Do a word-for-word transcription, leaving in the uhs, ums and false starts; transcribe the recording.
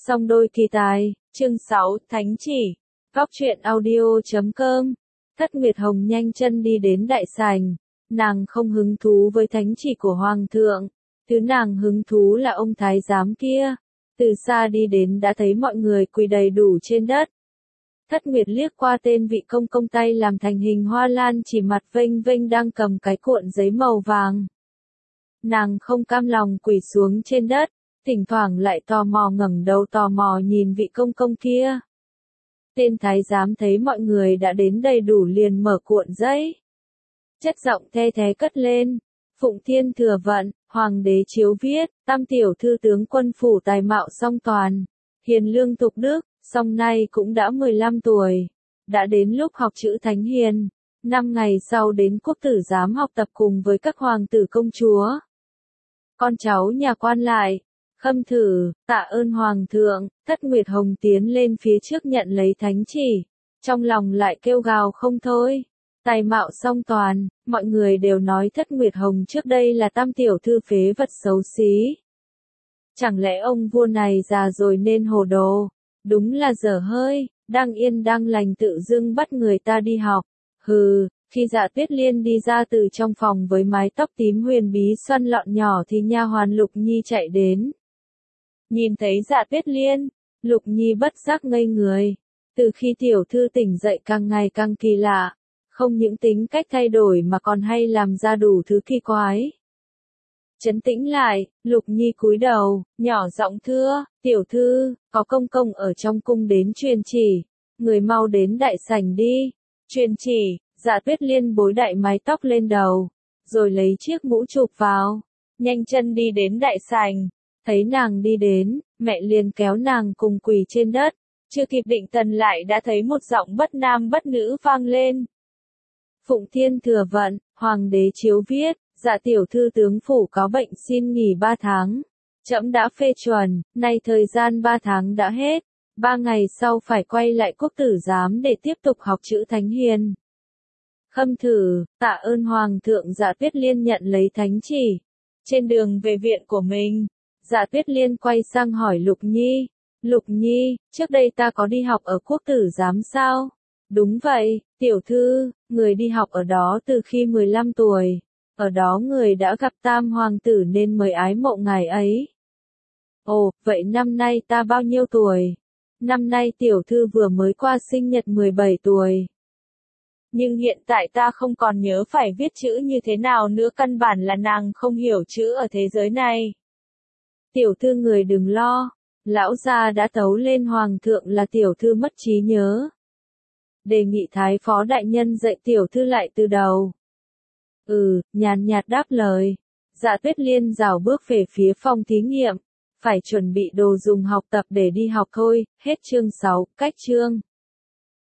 Song đôi kỳ tài, chương sáu, Thánh chỉ. Góc truyện audio chấm com. Thất Nguyệt Hồng nhanh chân đi đến đại sảnh. Nàng không hứng thú với thánh chỉ của Hoàng thượng. Thứ nàng hứng thú là ông thái giám kia. Từ xa đi đến đã thấy mọi người quỳ đầy đủ trên đất. Thất Nguyệt liếc qua tên vị công công tay làm thành hình hoa lan chỉ mặt vênh vênh đang cầm cái cuộn giấy màu vàng. Nàng không cam lòng quỳ xuống trên đất, thỉnh thoảng lại tò mò ngẩng đầu tò mò nhìn vị công công kia. Tên thái giám thấy mọi người đã đến đầy đủ liền mở cuộn giấy. Chất giọng the thé cất lên. Phụng Thiên thừa vận, Hoàng đế chiếu viết, tam tiểu thư tướng quân phủ tài mạo song toàn, hiền lương tục đức, song nay cũng đã mười lăm tuổi. Đã đến lúc học chữ thánh hiền. Năm ngày sau đến quốc tử giám học tập cùng với các hoàng tử công chúa. Con cháu nhà quan lại, khâm thử, tạ ơn Hoàng thượng. Thất Nguyệt Hồng tiến lên phía trước nhận lấy thánh chỉ. Trong lòng lại kêu gào không thôi. Tài mạo song toàn, mọi người đều nói Thất Nguyệt Hồng trước đây là tam tiểu thư phế vật xấu xí. Chẳng lẽ ông vua này già rồi nên hồ đồ? Đúng là dở hơi, đang yên đang lành tự dưng bắt người ta đi học. Hừ, khi Dạ Tuyết Liên đi ra từ trong phòng với mái tóc tím huyền bí xoăn lọn nhỏ thì nha hoàn Lục Nhi chạy đến. Nhìn thấy Dạ Tuyết Liên, Lục Nhi bất giác ngây người. Từ khi tiểu thư tỉnh dậy càng ngày càng kỳ lạ. Không những tính cách thay đổi mà còn hay làm ra đủ thứ kỳ quái. Trấn tĩnh lại, Lục Nhi cúi đầu, nhỏ giọng thưa, tiểu thư, có công công ở trong cung đến truyền chỉ, người mau đến đại sảnh đi. Truyền chỉ, Dạ Tuyết Liên bối đại mái tóc lên đầu, rồi lấy chiếc mũ chụp vào, nhanh chân đi đến đại sảnh. Thấy nàng đi đến, mẹ liền kéo nàng cùng quỳ trên đất, chưa kịp định thần lại đã thấy một giọng bất nam bất nữ vang lên. Phụng Thiên thừa vận, Hoàng đế chiếu viết, dạ tiểu thư tướng phủ có bệnh xin nghỉ ba tháng. Trẫm đã phê chuẩn, nay thời gian ba tháng đã hết, ba ngày sau phải quay lại quốc tử giám để tiếp tục học chữ thánh hiền. Khâm thử, tạ ơn Hoàng thượng. Dạ Tuyết Liên nhận lấy thánh chỉ. Trên đường về viện của mình, Dạ Tuyết Liên quay sang hỏi Lục Nhi. Lục Nhi, trước đây ta có đi học ở quốc tử giám sao? Đúng vậy, tiểu thư, người đi học ở đó từ khi mười lăm tuổi. Ở đó người đã gặp tam hoàng tử nên mới ái mộ ngài ấy. Ồ, vậy năm nay ta bao nhiêu tuổi? Năm nay tiểu thư vừa mới qua sinh nhật mười bảy tuổi. Nhưng hiện tại ta không còn nhớ phải viết chữ như thế nào nữa, căn bản là nàng không hiểu chữ ở thế giới này. Tiểu thư người đừng lo, lão gia đã tấu lên Hoàng thượng là tiểu thư mất trí nhớ. Đề nghị Thái phó đại nhân dạy tiểu thư lại từ đầu. Ừ, nhàn nhạt đáp lời. Dạ Tuyết Liên rảo bước về phía phòng thí nghiệm. Phải chuẩn bị đồ dùng học tập để đi học thôi. Hết chương sáu, cách chương.